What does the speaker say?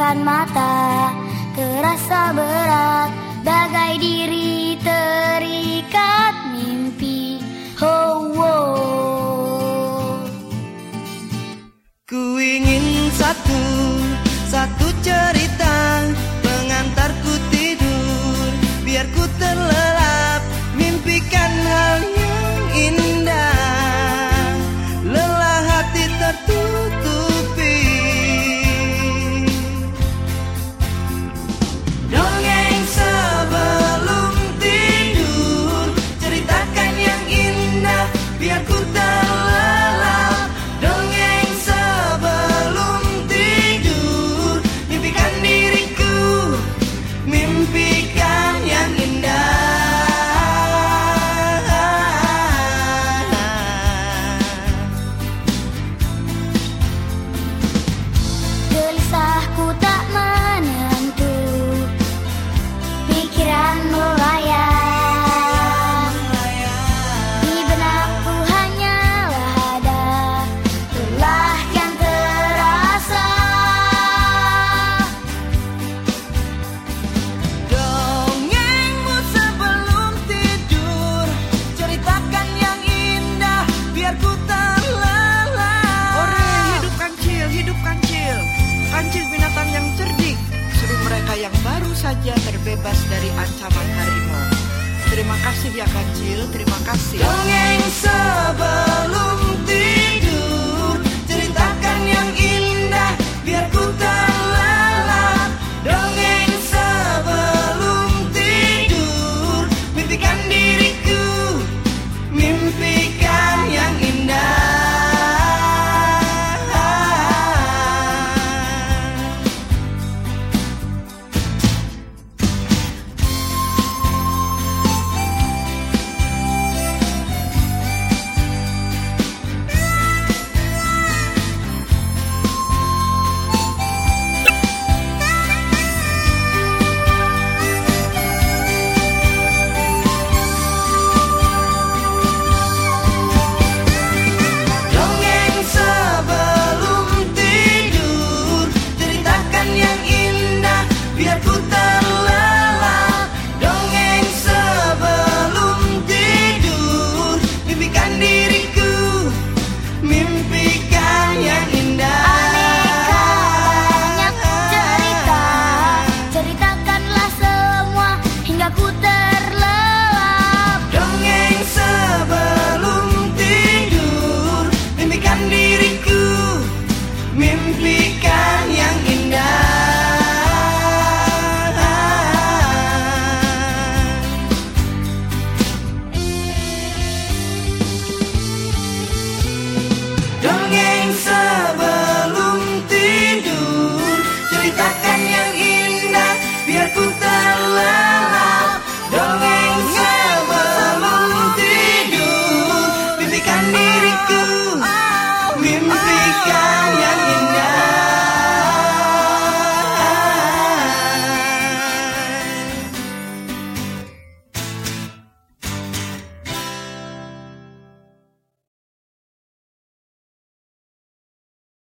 pejamkan mata, terasa berat, bagai diri terikat mimpi. Oh, oh. Ku ingin satu cerita pengantarku tidur, biar ku terlelap mimpikan hal yang indah, lelah hati tertutupi. Dongeng sebelum tidur, ceritakan yang indah, biar ku terlelap. Dongeng sebelum tidur, mimpikan diriku, mimpikan yang indah. Gelisahku tak menentu, pikiran melayang. Di benakku hanyalah ada lelah yang terasa. Dongengmu sebelum tidur, ceritakan yang indah, biar ku terlelap. Ore, hidup kancil, hidup kancil. Kancil binatang yang cerdik, seru mereka yang baru saja terbebas dari ancaman harimau. Terima kasih ya kancil, terima kasih. Dongeng sebelum